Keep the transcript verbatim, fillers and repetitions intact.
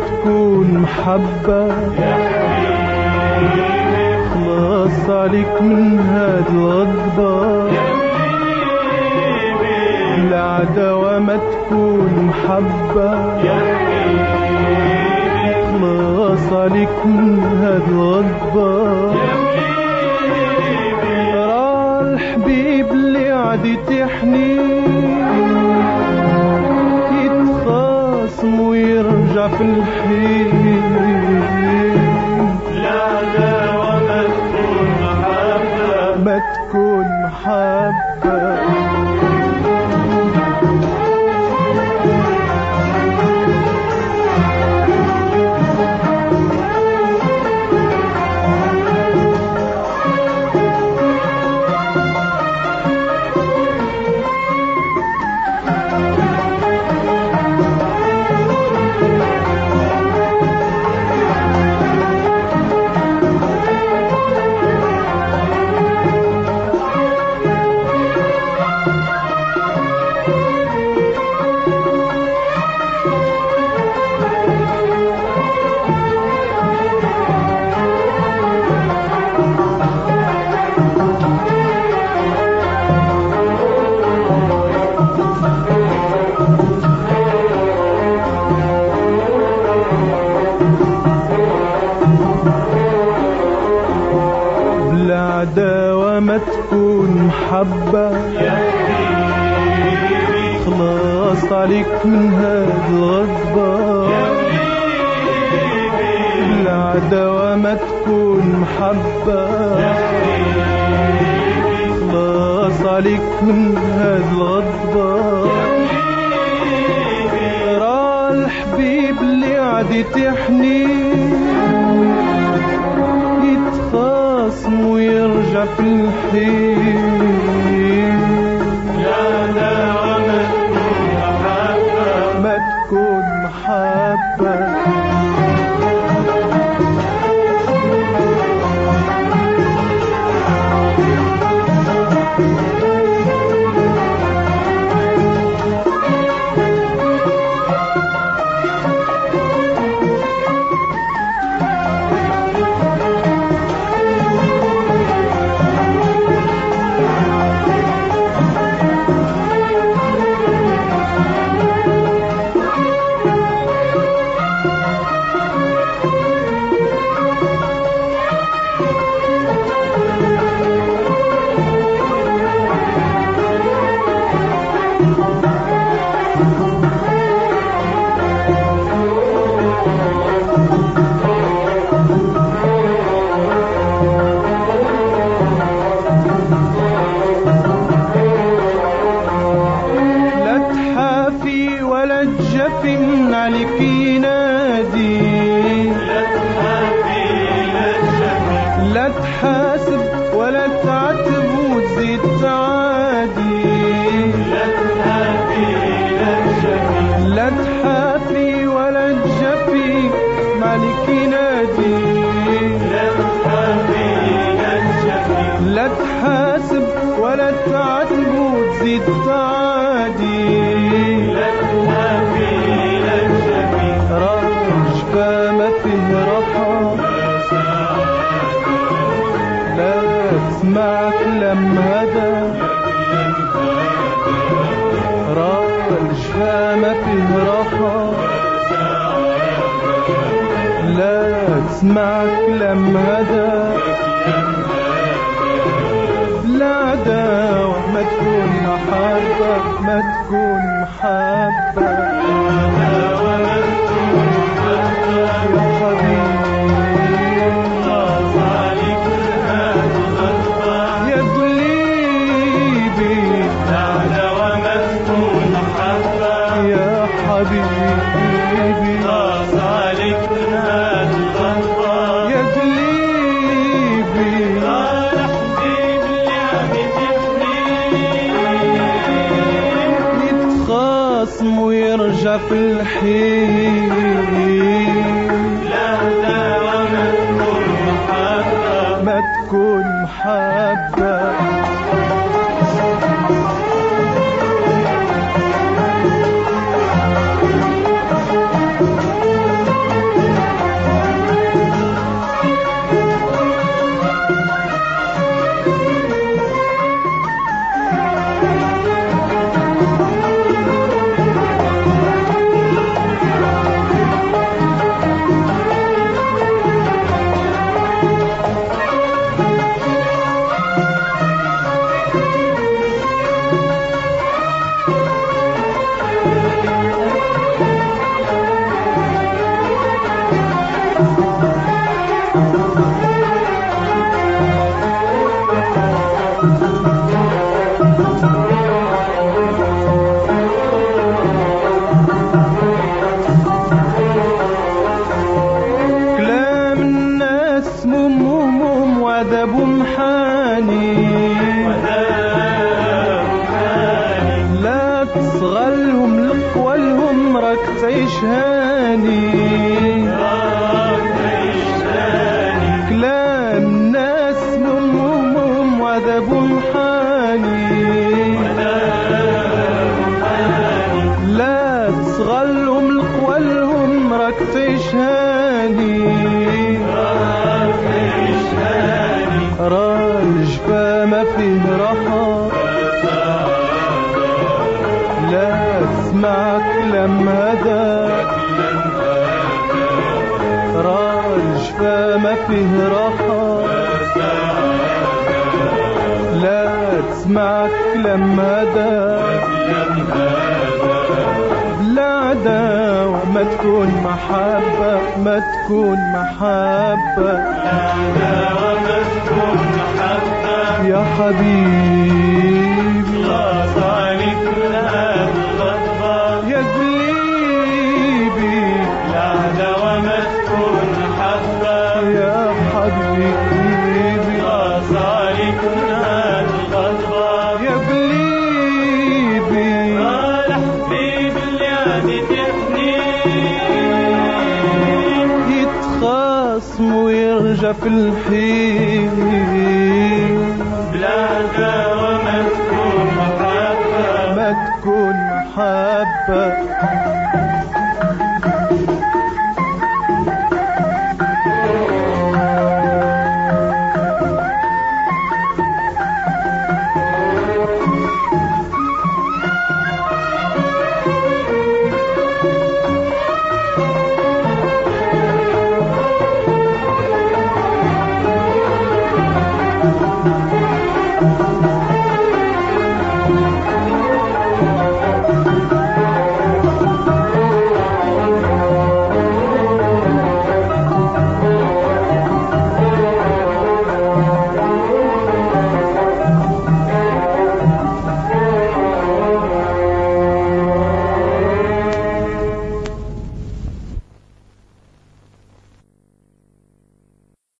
تكون محبة خلاص عليك من هاد الغضبة العداوة ما تكون محبة خلاص عليك من هاد الغضبة راه الحبيب اللي عادي تحني يتخاصم ويرجع في الحين العداوة ما تكون محبة ما تكون محبة العداوة ما تكون محبة خلاص عليك من هاد الغضبة العداوة ما تكون محبة خلاص عليك من هاد الغضبة راه الحبيب اللي عادي تحني يتخاصم ويرجع في الحين العداوة ما تكون محبة ما تكون محبة جفي من عليك ينادي لا تحاسب ولا تعتب وتزيد تعادي لا تحافي ولا تجفي عليك ينادي لا تحاسب ولا تعتب وتزيد تعادي رشفة ما فيه راحة لا تسمع كلام هذا رشفة ما فيه راحة لا تسمع كلام هذا العداوة ما تكون محبة ما تكون محبة حبيبي خلاص عليك من هاد الغضبة يا قلبي أنا حبيبي اللي عم يتحني يتخاصم ويرجع في الحين لا لا ما تكون محبة ما تكون محبة صغالهم لقوالهم راك تعيش هاني، كلام الناس همومهم وعذابهم حاني، لا تصغالهم لقوالهم راك تعيش هاني، راه الجفا ما فيه راحة، لا تسمع كلام هذا، راه الجفا ما فيه راحة، لا تسمع كلام هذا، بلا عداوة ما تكون محبة، ما تكون محبة يا حبيبي، خلاص عليك من هالغضبة يا قلبي، لا دوا ما تكون محبة يا حبيبي، خلاص عليك من هالغضبة يا قلبي، آه الحبيب اللي عادي تحني يتخاصم ويرجع في الحين، بلا دوا ما تكون محبة ما تكون محبة